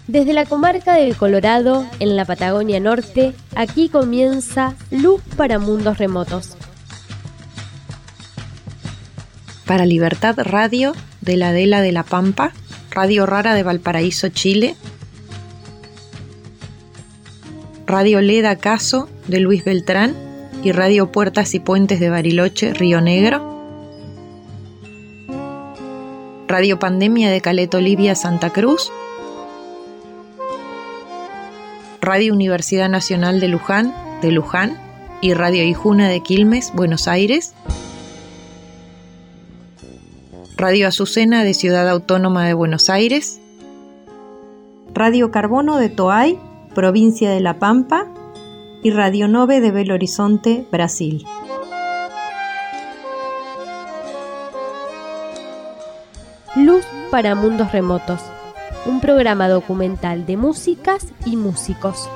Desde la comarca del Colorado, en la Patagonia Norte, aquí comienza Luz para Mundos Remotos. Para Libertad Radio, de la Adela de la Pampa, Radio Rara de Valparaíso, Chile, Radio Leda Caso de Luis Beltrán y Radio Puertas y Puentes de Bariloche, Río Negro, Radio Pandemia de Caleta Olivia, Santa Cruz, Radio Universidad Nacional de Luján y Radio Ijuna de Quilmes, Buenos Aires, Radio Azucena de Ciudad Autónoma de Buenos Aires, Radio Carbono de Toay, provincia de La Pampa, y Radio Nove de Belo Horizonte, Brasil. Luz para Mundos Remotos, un programa documental de músicas y músicos.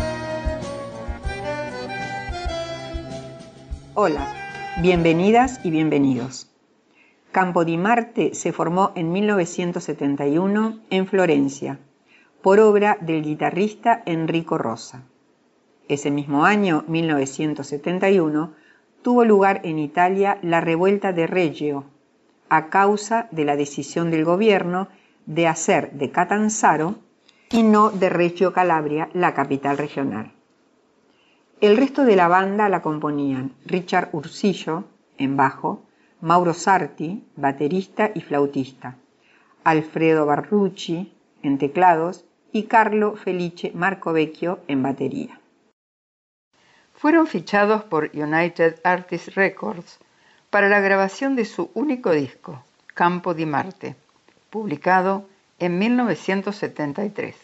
Hola, bienvenidas y bienvenidos. Campo di Marte se formó en 1971 en Florencia, por obra del guitarrista Enrico Rosa. Ese mismo año, 1971, tuvo lugar en Italia la revuelta de Reggio, a causa de la decisión del gobierno de hacer de Catanzaro y no de Reggio Calabria la capital regional. El resto de la banda la componían Richard Ursillo, en bajo, Mauro Sarti, baterista y flautista, Alfredo Barrucci, en teclados, y Carlo Felice Marcovecchio, en batería. Fueron fichados por United Artists Records para la grabación de su único disco, Campo di Marte, publicado en 1973.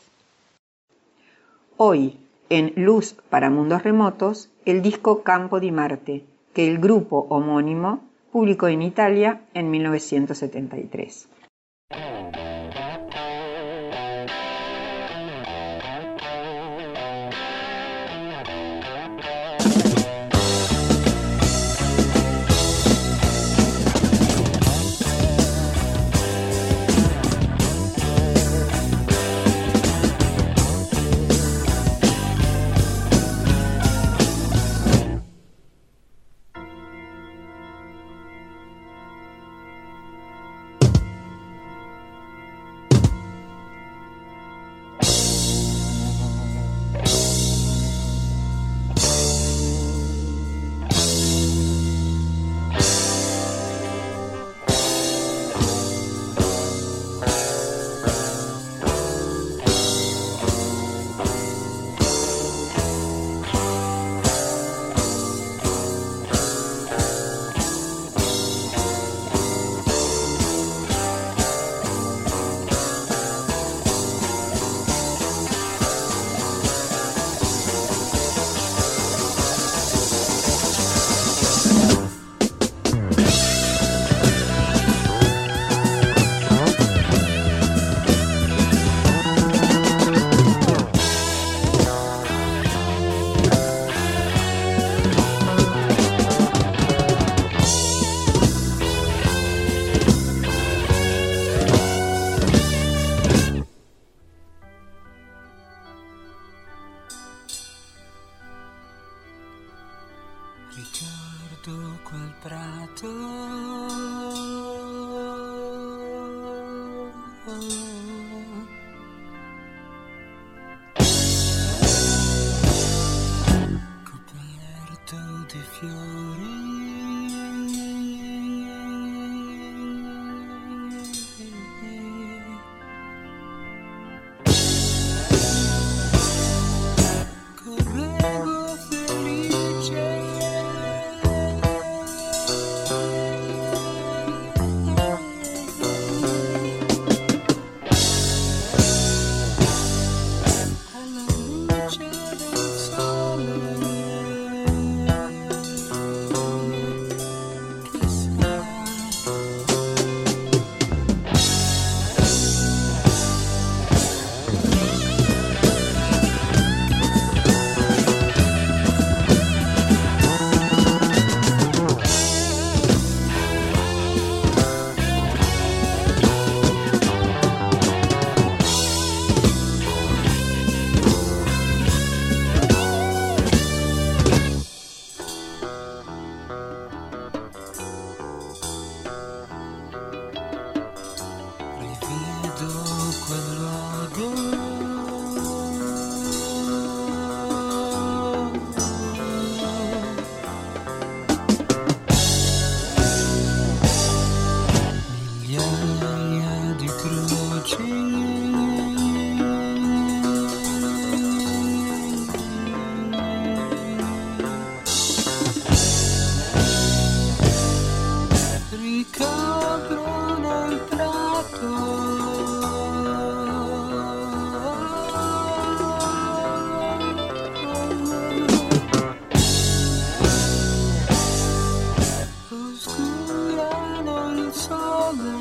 Hoy, en Luz para Mundos Remotos, el disco Campo di Marte, que el grupo homónimo publicó en Italia en 1973.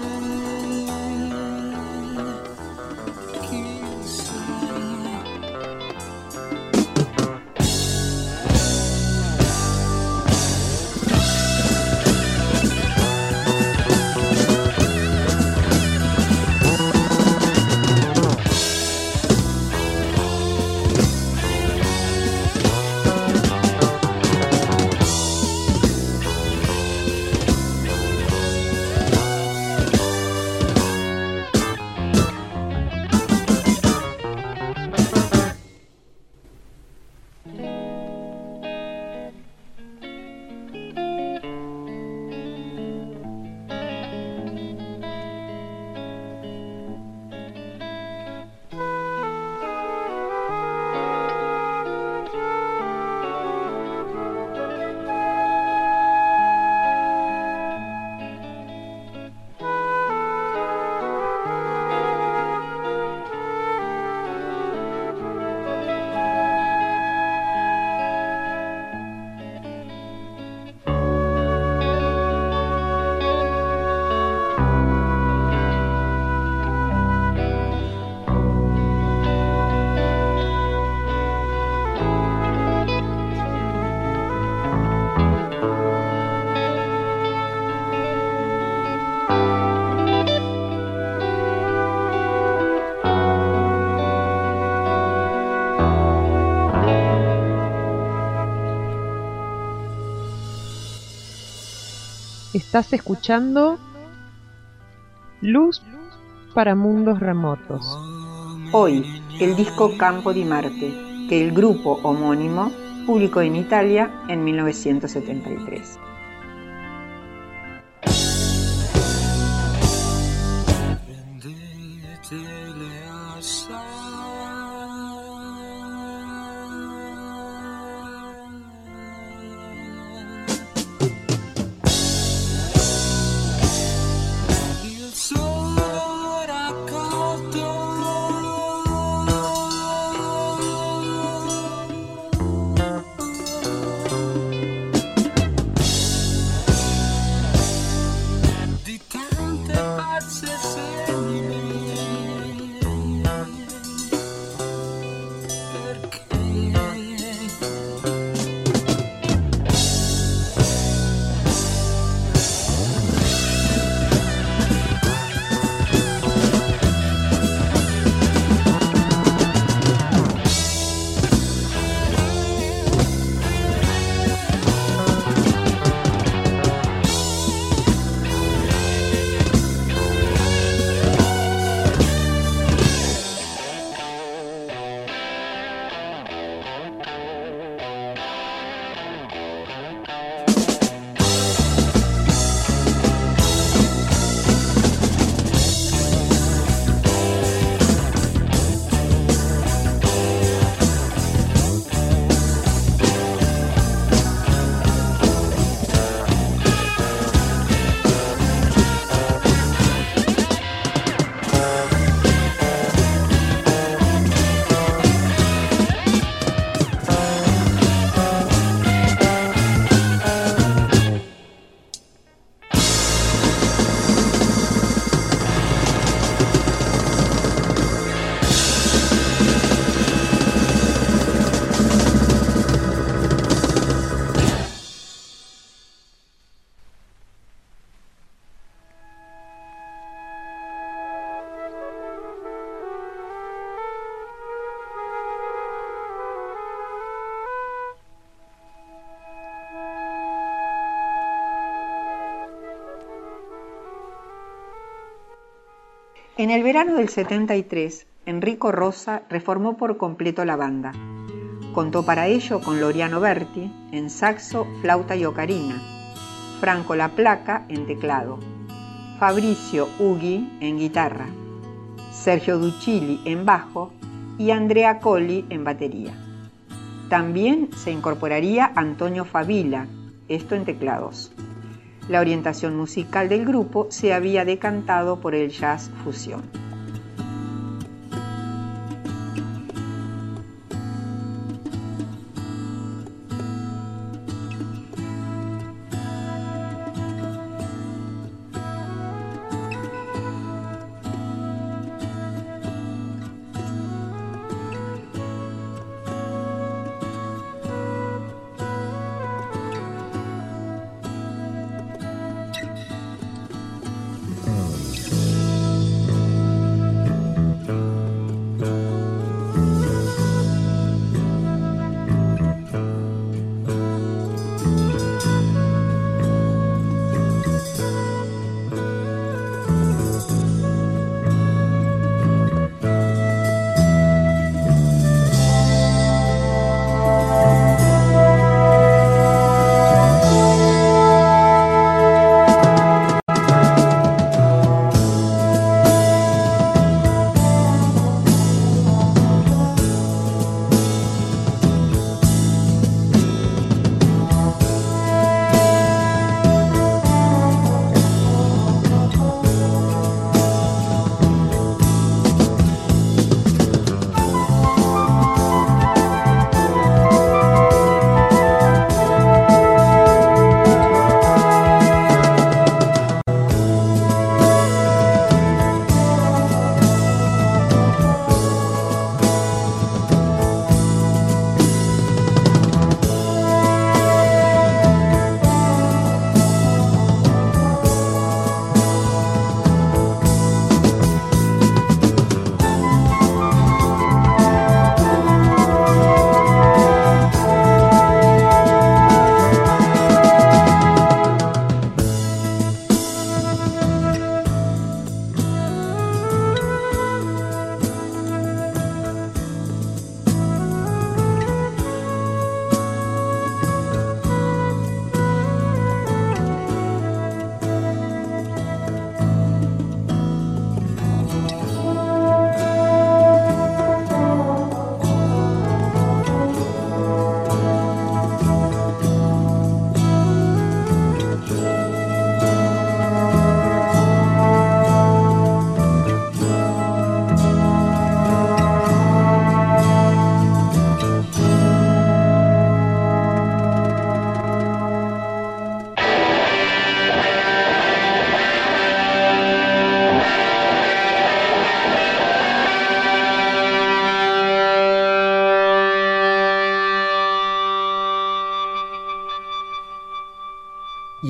Estás escuchando Luz para Mundos Remotos. Hoy, el disco Campo di Marte, que el grupo homónimo publicó en Italia en 1973. En el verano del 73, Enrico Rosa reformó por completo la banda. Contó para ello con Loriano Berti en saxo, flauta y ocarina, Franco La Placa en teclado, Fabricio Ughi en guitarra, Sergio Duccilli en bajo y Andrea Colli en batería. También se incorporaría Antonio Favila, esto en teclados. La orientación musical del grupo se había decantado por el jazz fusión.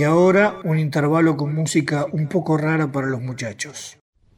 Y ahora un intervalo con música un poco rara para los muchachos.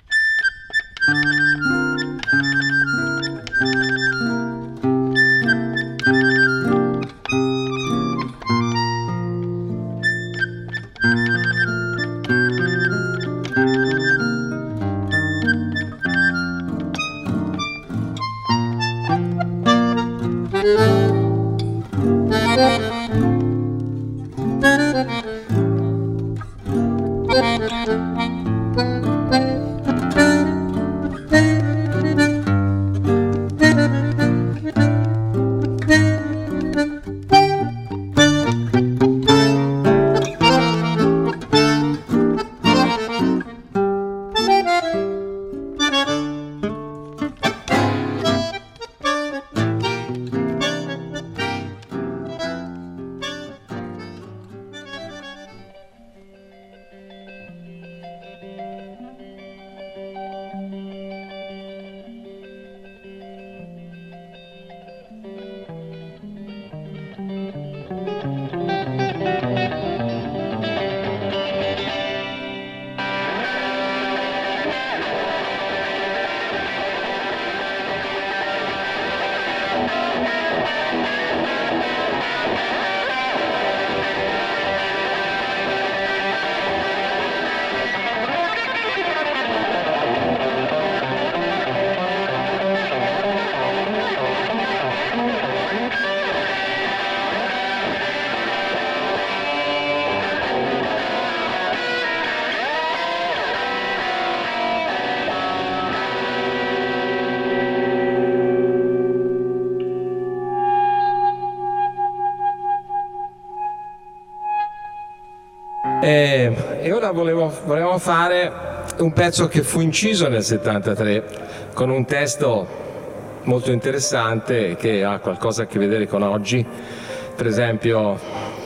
E ora volevamo fare un pezzo che fu inciso nel 73 con un testo molto interessante che ha qualcosa a che vedere con oggi. Per esempio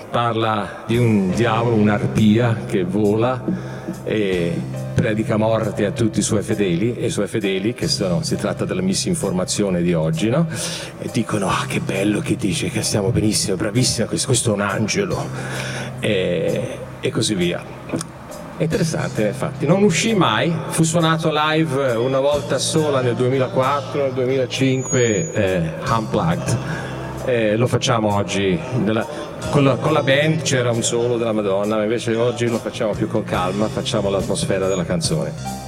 parla di un diavolo, un'arpia che vola e predica morte a tutti i suoi fedeli, e i suoi fedeli, che si tratta della misinformazione di oggi, no? E dicono: ah, che bello che dice, che stiamo benissimo, bravissima, questo è un angelo, e così via. È interessante, infatti. Non uscì mai, fu suonato live una volta sola nel 2004, nel 2005, unplugged. Lo facciamo oggi con la band, c'era un solo della Madonna, ma invece oggi lo facciamo più con calma, facciamo l'atmosfera della canzone.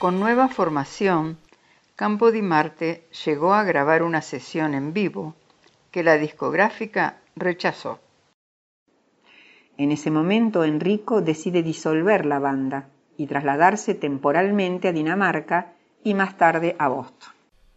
Con nueva formación, Campo di Marte llegó a grabar una sesión en vivo que la discográfica rechazó. En ese momento, Enrico decide disolver la banda y trasladarse temporalmente a Dinamarca y más tarde a Boston.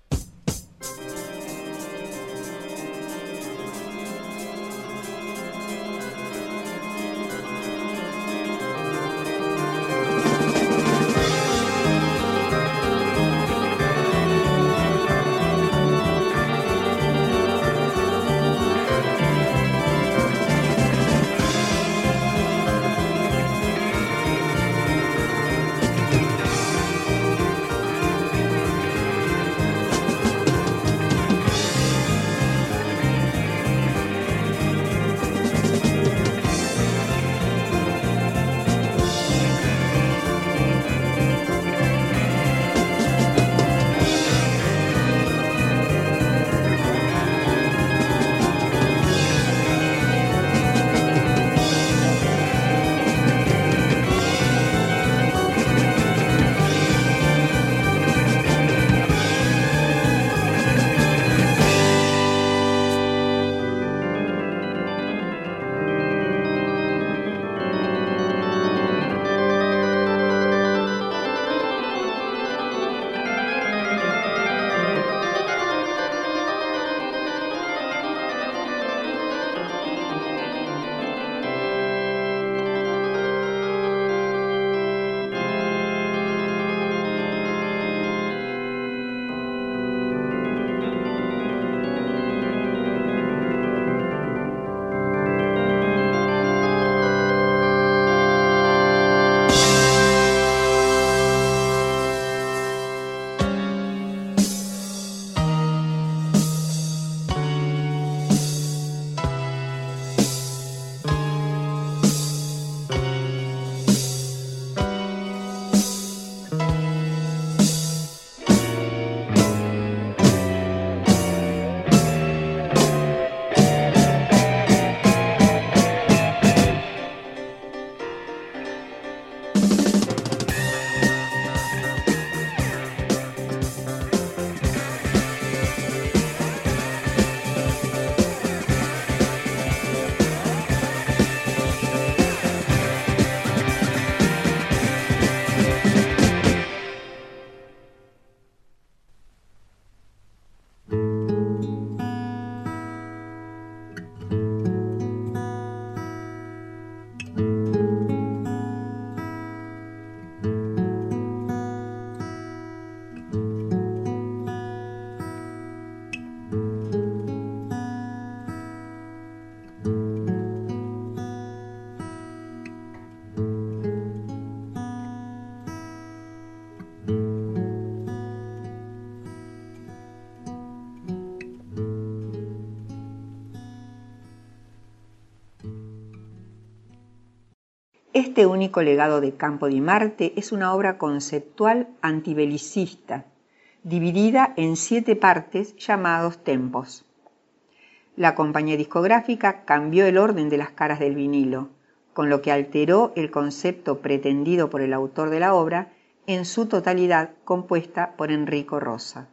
Este único legado de Campo di Marte es una obra conceptual antibelicista, dividida en 7 partes llamados tempos. La compañía discográfica cambió el orden de las caras del vinilo, con lo que alteró el concepto pretendido por el autor de la obra, en su totalidad compuesta por Enrico Rosa.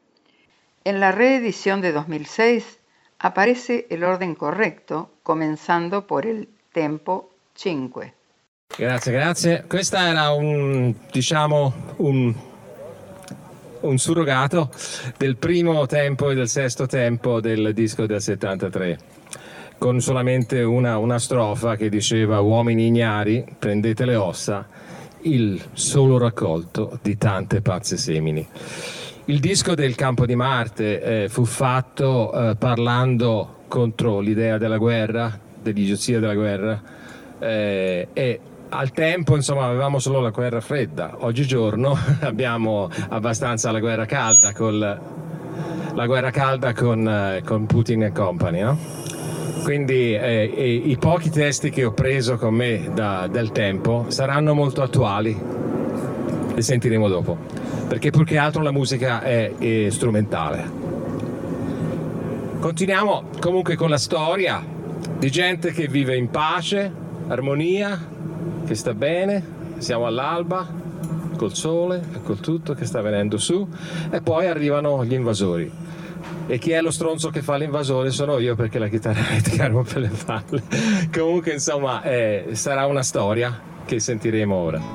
En la reedición de 2006 aparece el orden correcto, comenzando por il tempo 5. Grazie. Questa era un surrogato del primo tempo e del sesto tempo del disco del 73, con solamente una strofa che diceva: uomini ignari, prendete le ossa, il solo raccolto di tante pazze semini. Il disco del Campo di Marte fu fatto parlando contro l'idea della guerra, dell'idiozia della guerra, e al tempo, insomma, avevamo solo la guerra fredda. Oggigiorno abbiamo abbastanza la guerra calda con Putin e company, no? Quindi i pochi testi che ho preso con me del tempo saranno molto attuali, li sentiremo dopo, perché più che altro la musica è strumentale. Continuiamo comunque con la storia di gente che vive in pace, armonia, che sta bene, siamo all'alba, col sole e col tutto che sta venendo su, e poi arrivano gli invasori. E chi è lo stronzo che fa l'invasore? Sono io, perché la chitarra elettrica rompe le palle. Comunque, insomma, sarà una storia che sentiremo ora.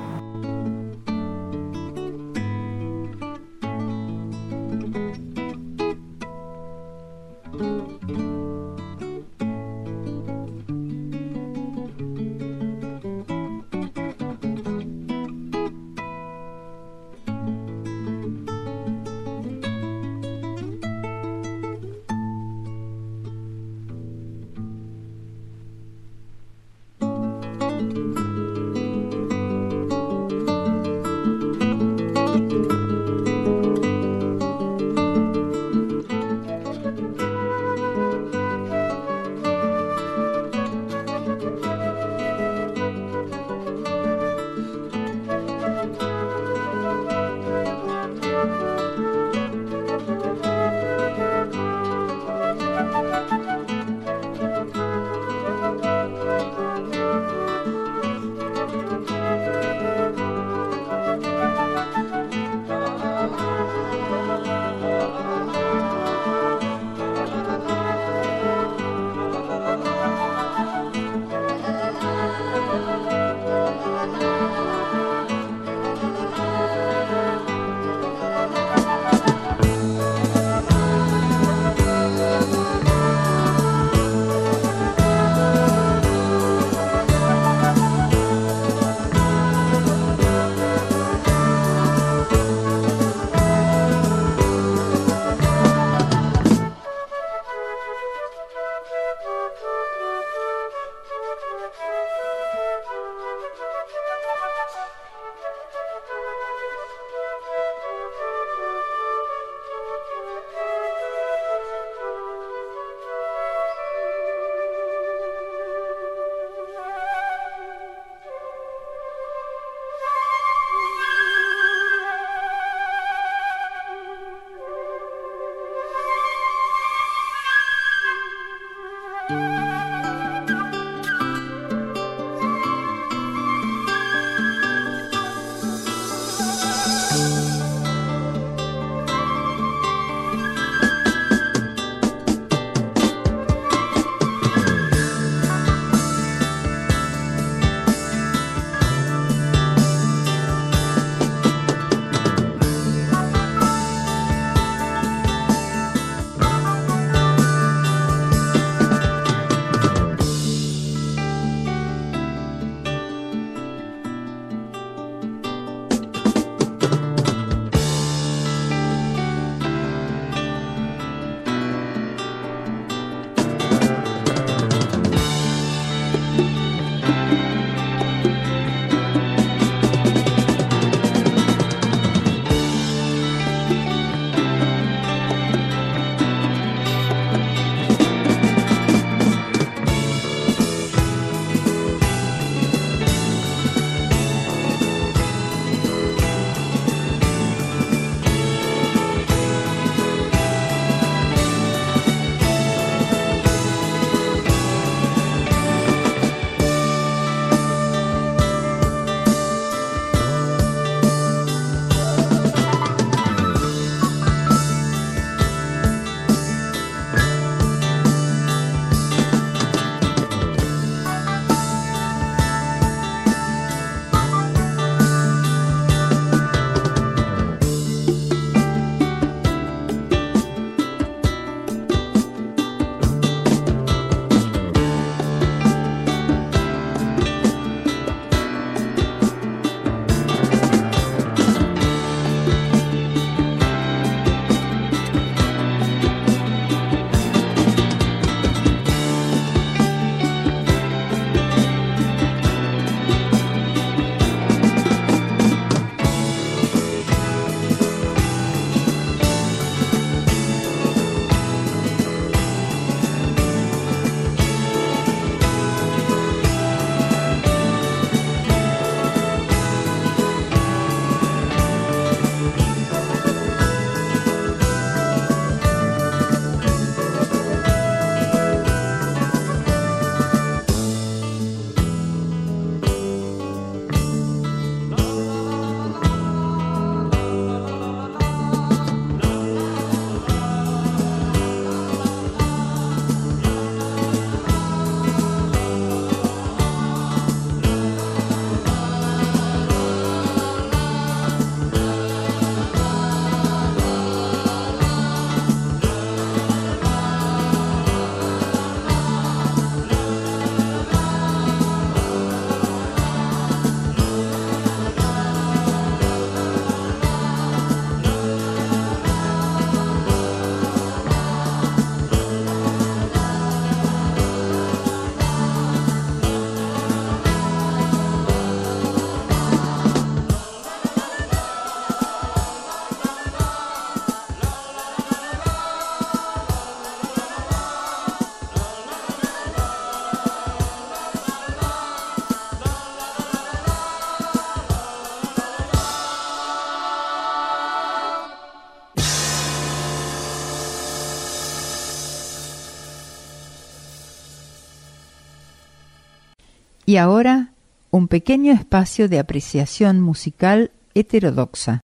Y ahora, un pequeño espacio de apreciación musical heterodoxa.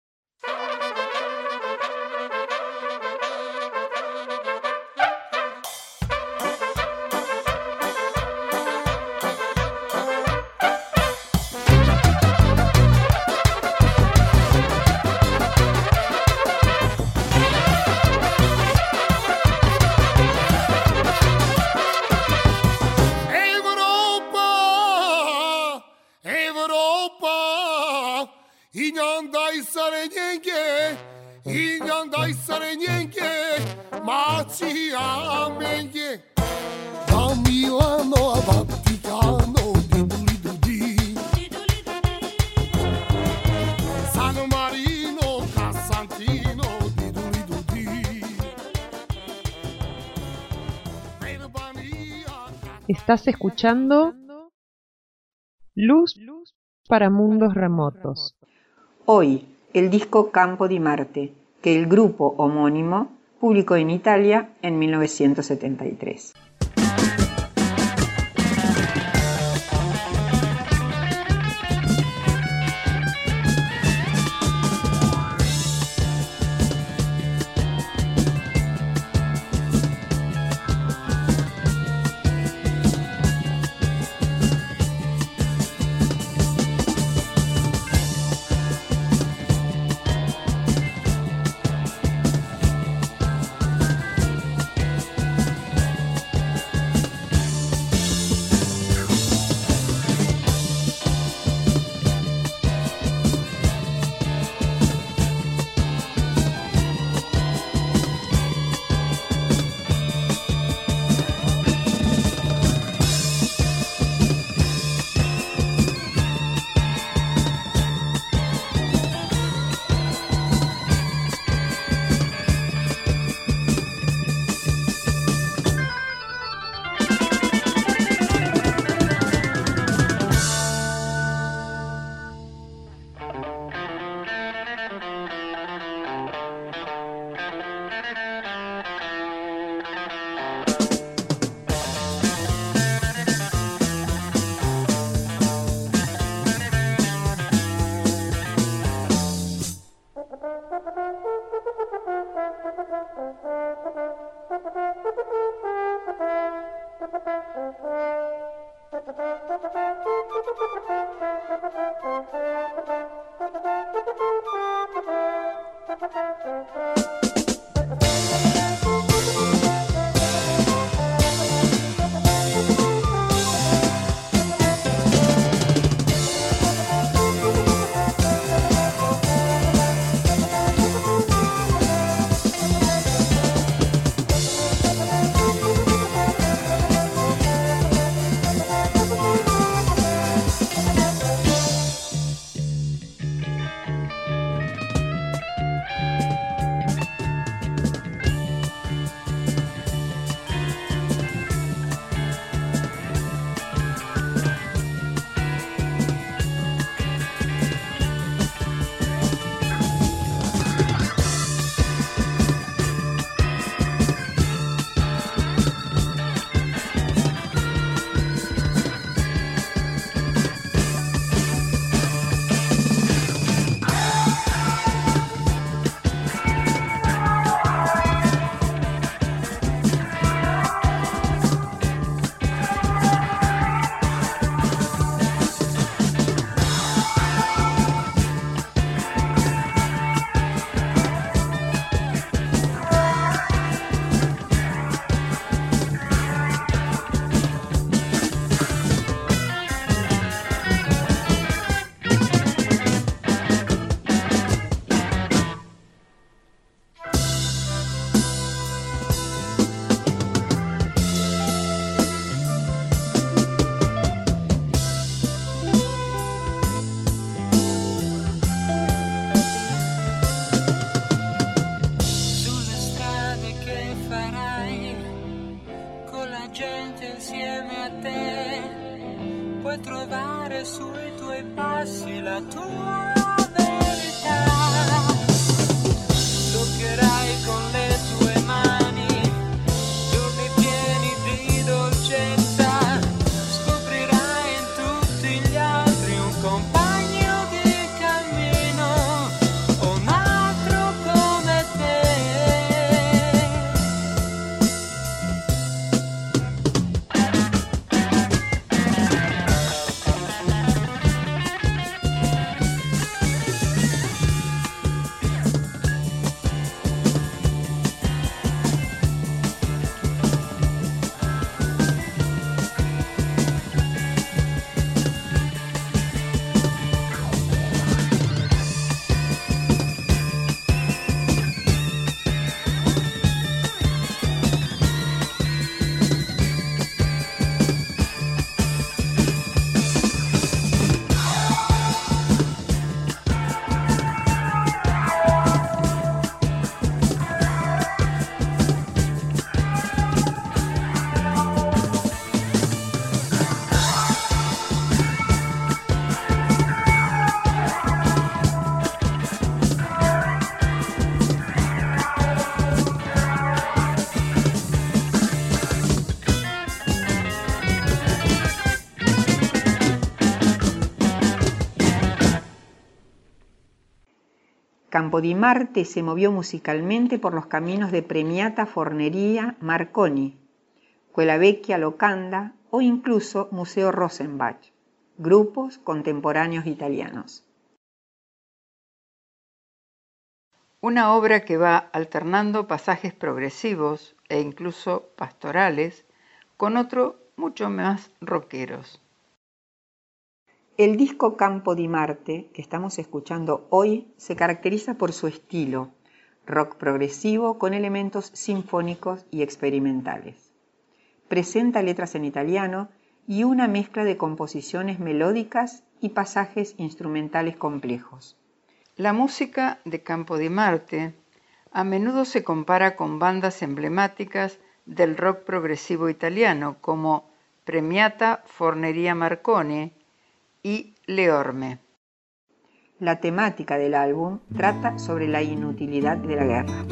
Estás escuchando Luz para Mundos Remotos. Hoy, el disco Campo di Marte, que el grupo homónimo publicó en Italia en 1973. Giorni pieni di dolcezza, scoprirai in tu Campo di Marte se movió musicalmente por los caminos de Premiata Forneria Marconi, Quella Vecchia Locanda o incluso Museo Rosenbach, grupos contemporáneos italianos. Una obra que va alternando pasajes progresivos e incluso pastorales con otros mucho más rockeros. El disco Campo di Marte, que estamos escuchando hoy, se caracteriza por su estilo, rock progresivo con elementos sinfónicos y experimentales. Presenta letras en italiano y una mezcla de composiciones melódicas y pasajes instrumentales complejos. La música de Campo di Marte a menudo se compara con bandas emblemáticas del rock progresivo italiano como Premiata Forneria Marconi y Le Orme. La temática del álbum trata sobre la inutilidad de la guerra.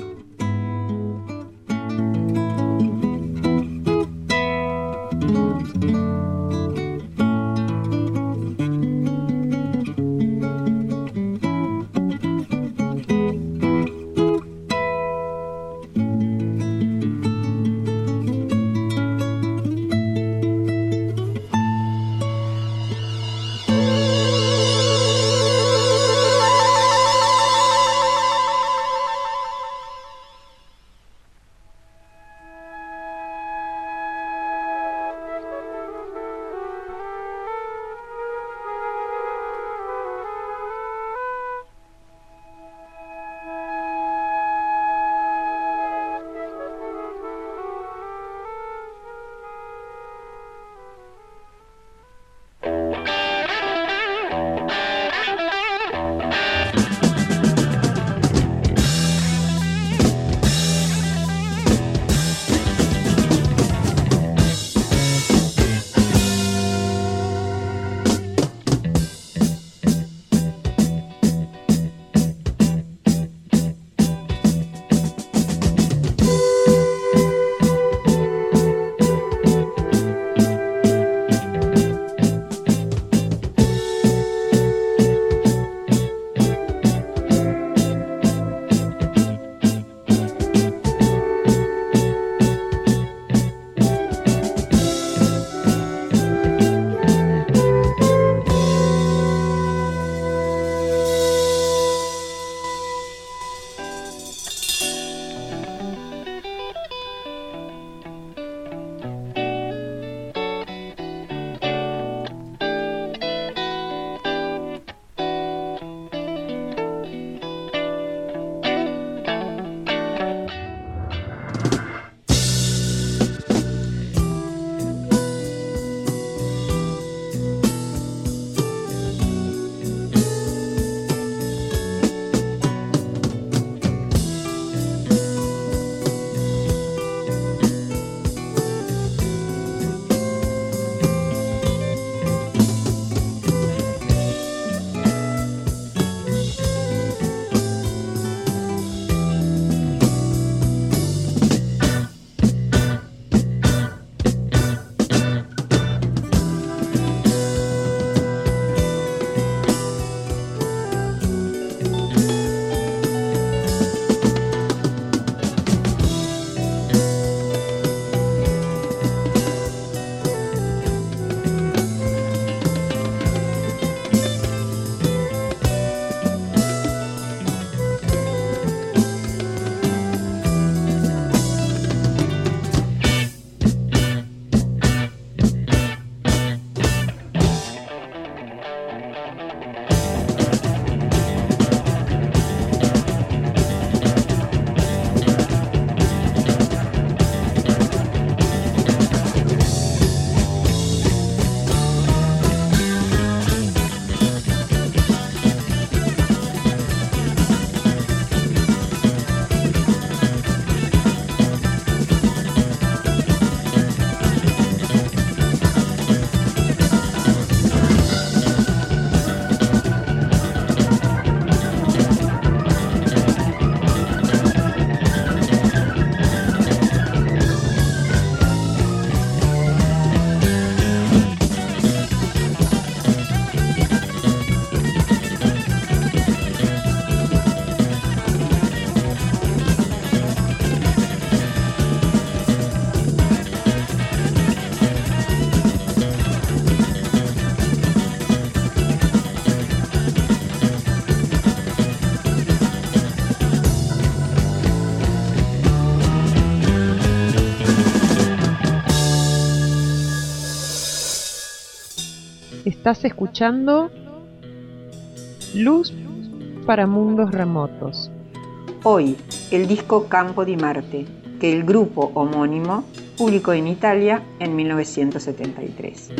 Estás escuchando Luz para Mundos Remotos. Hoy, el disco Campo di Marte, que el grupo homónimo publicó en Italia en 1973.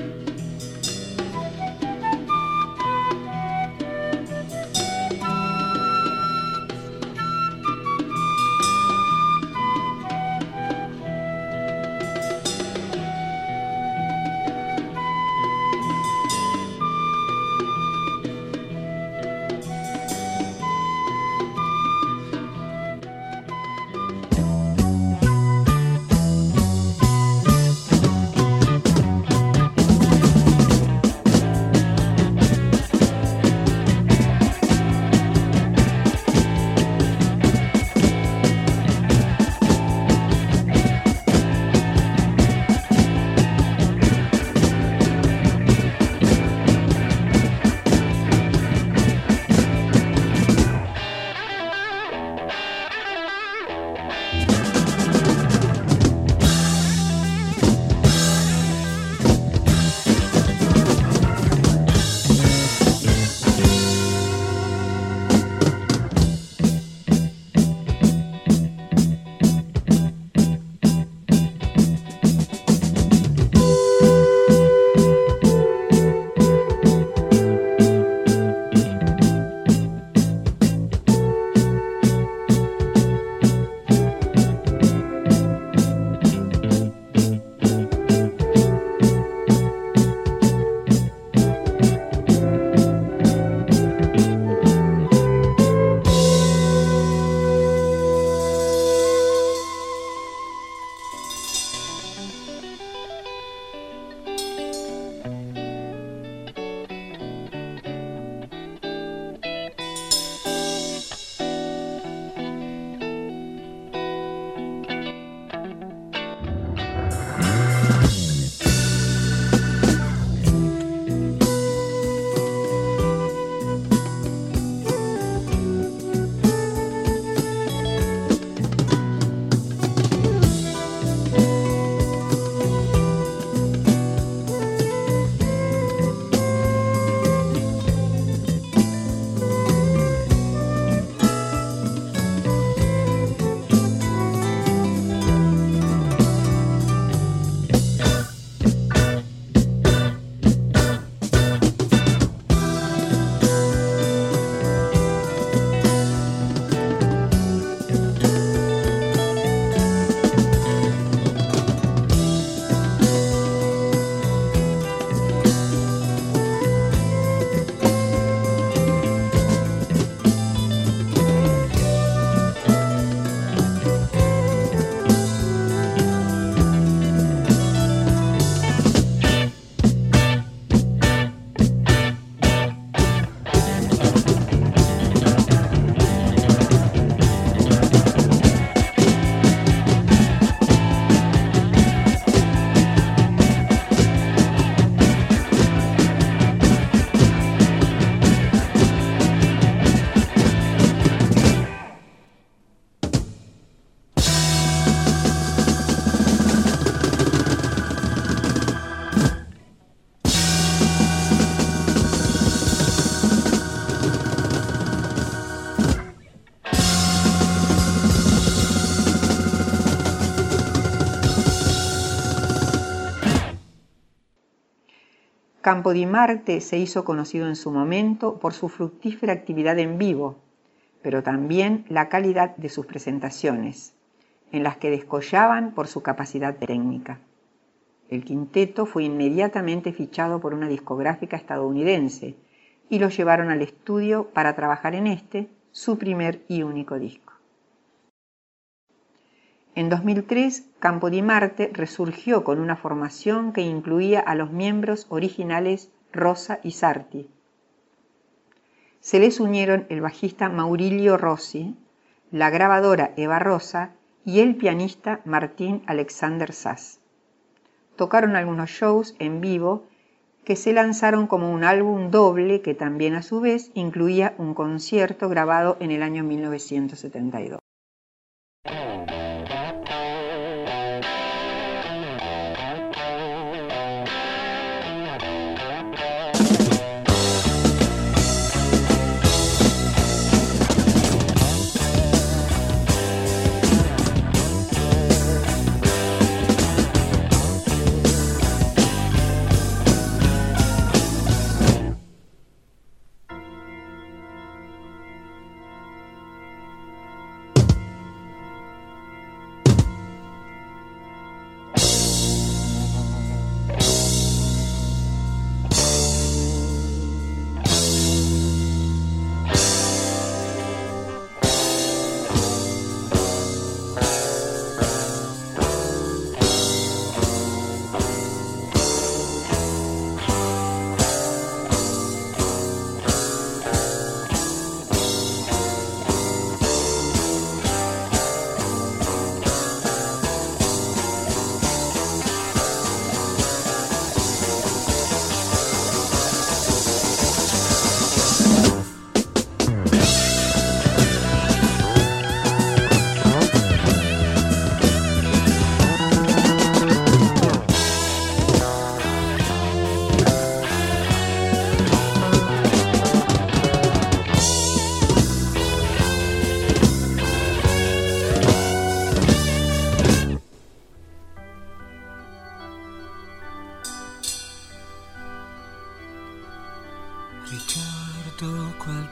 Campo di Marte se hizo conocido en su momento por su fructífera actividad en vivo, pero también la calidad de sus presentaciones, en las que descollaban por su capacidad técnica. El quinteto fue inmediatamente fichado por una discográfica estadounidense y lo llevaron al estudio para trabajar en su primer y único disco. En 2003, Campo di Marte resurgió con una formación que incluía a los miembros originales Rosa y Sarti. Se les unieron el bajista Maurilio Rossi, la grabadora Eva Rosa y el pianista Martín Alexander Sass. Tocaron algunos shows en vivo que se lanzaron como un álbum doble que también a su vez incluía un concierto grabado en el año 1972.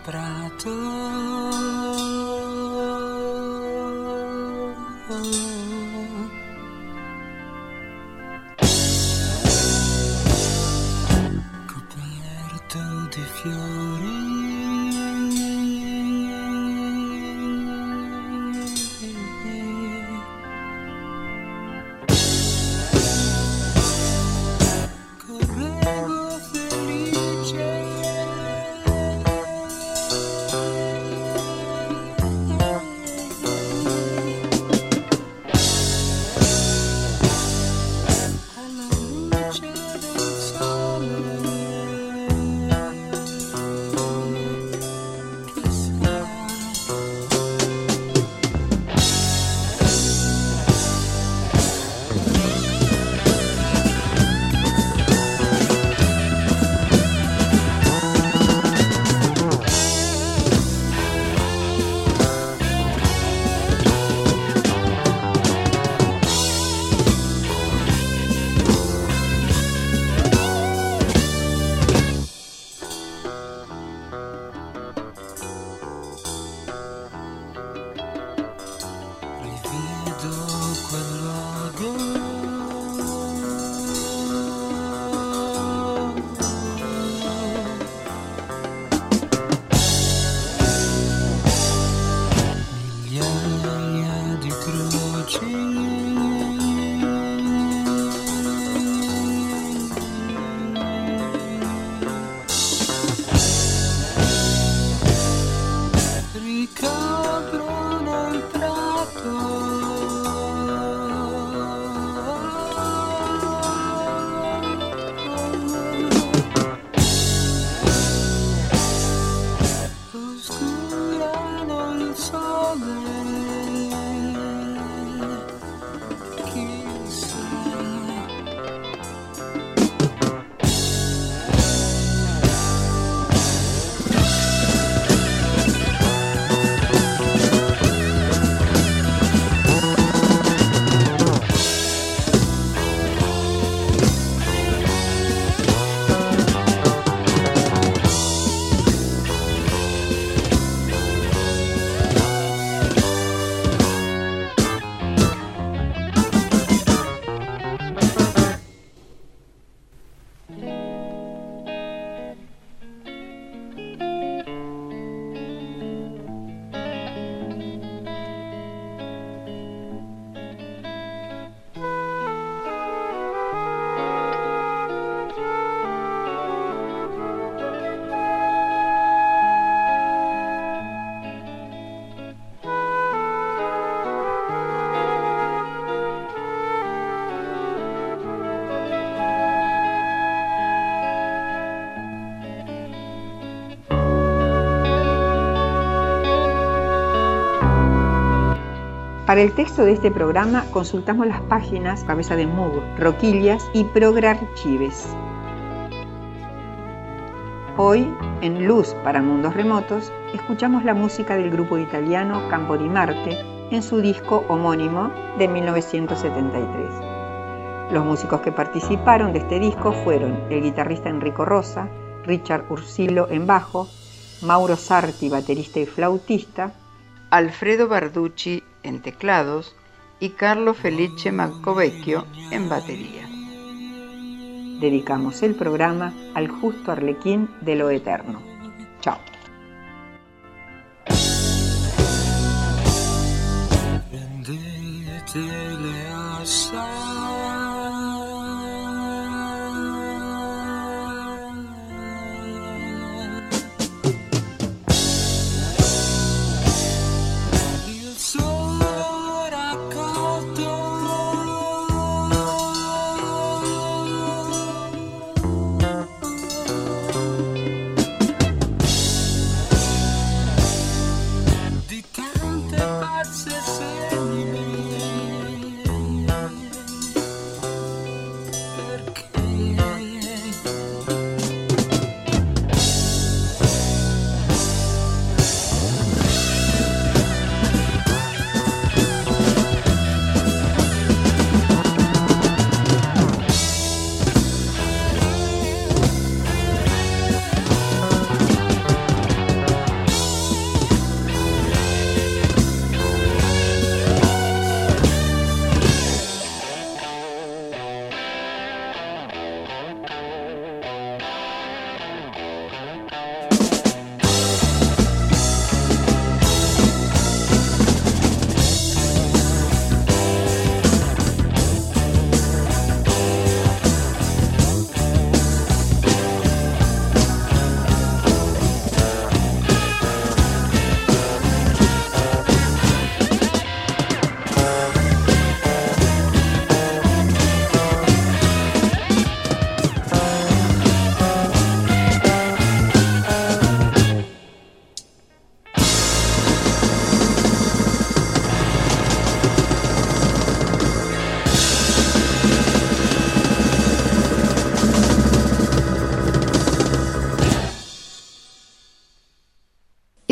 Para el texto de este programa consultamos las páginas Cabeza de Moog, Roquillas y Prograrchives. Hoy, en Luz para Mundos Remotos, escuchamos la música del grupo italiano Campo di Marte en su disco homónimo de 1973. Los músicos que participaron de este disco fueron el guitarrista Enrico Rosa, Richard Ursillo en bajo, Mauro Sarti, baterista y flautista, Alfredo Barducci en teclados y Carlo Felice Mancovecchio en batería. Dedicamos el programa al justo arlequín de lo eterno. Chao.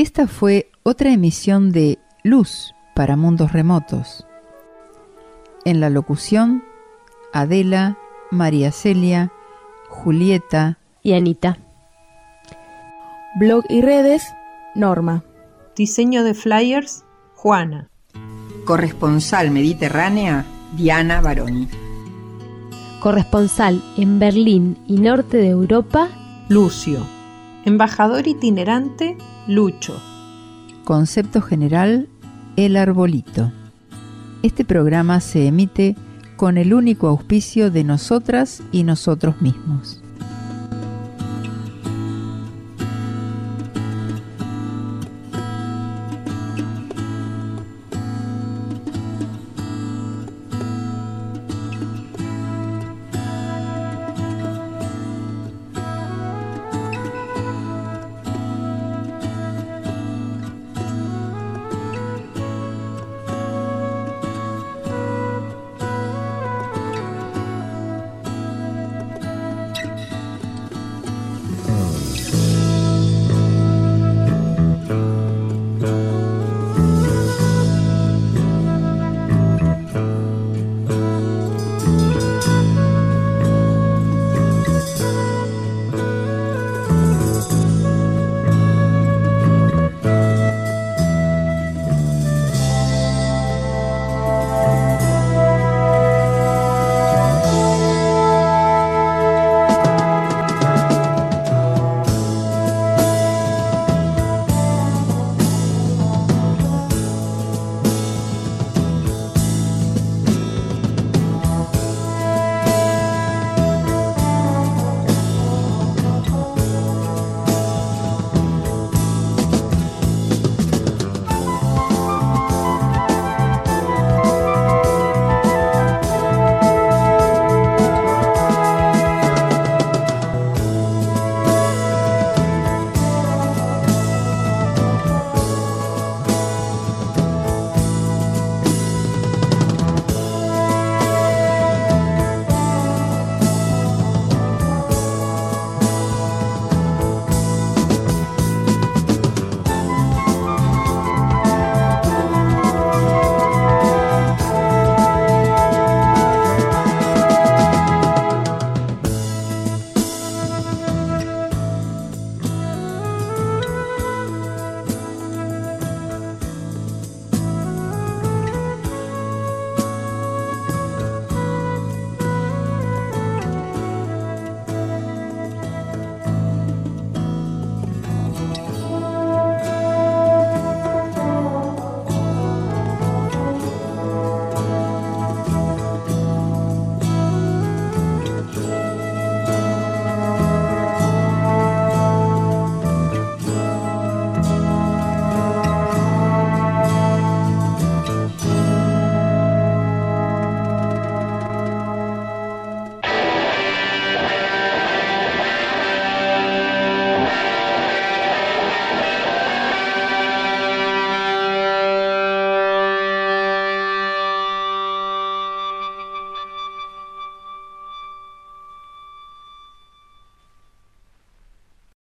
Esta fue otra emisión de Luz para Mundos Remotos. En la locución, Adela, María Celia, Julieta y Anita. Blog y redes, Norma. Diseño de flyers, Juana. Corresponsal mediterránea, Diana Baroni. Corresponsal en Berlín y norte de Europa, Lucio. Embajador itinerante, Lucho. Concepto general, El Arbolito. Este programa se emite con el único auspicio de nosotras y nosotros mismos.